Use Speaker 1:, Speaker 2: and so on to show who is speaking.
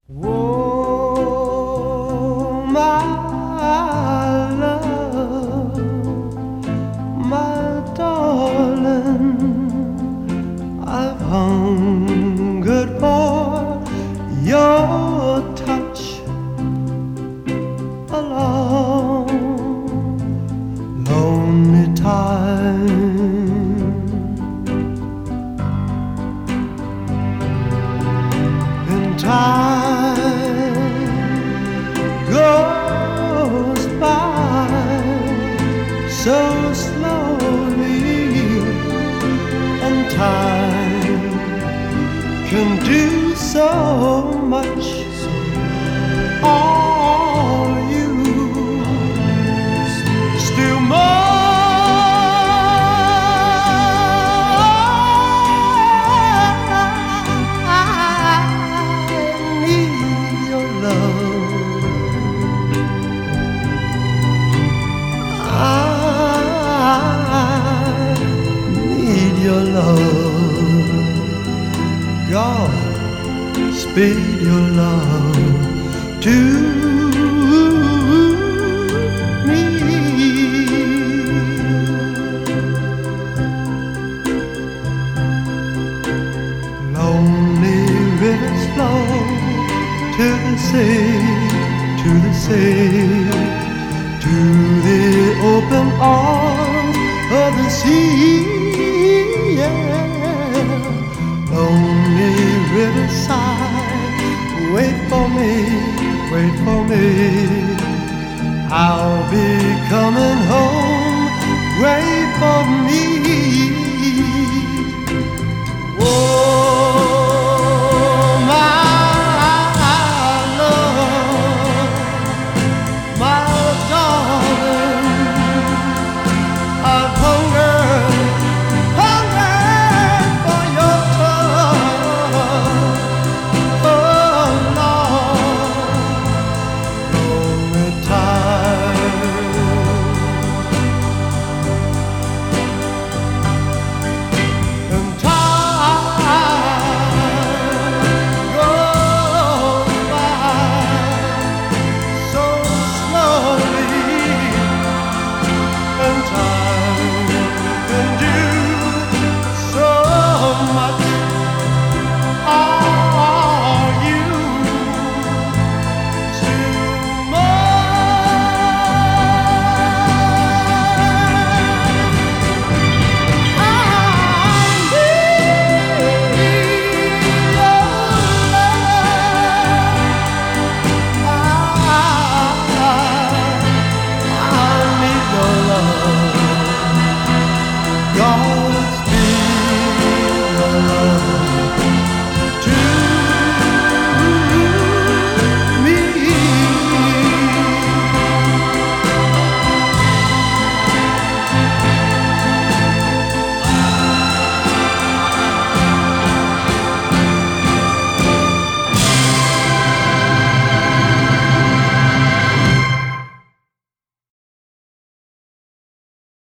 Speaker 1: Oh, my love, my darling, I've hungered for your touch a long, lonely time. And time goes by so slowly, and time can do so much. Are you still more? Your love, God, speed your love to me. Lonely rivers flow to the sea, to the sea, to the open arms of the sea. Lonely riverside, wait for me, wait for me. I'll be coming home, wait for me. Oh, my love, my darling, I've hungered for your touch. Oh Lord, lonely time. And time goes by so slowly, and time can do so much. Are you still mine? I need your love. God,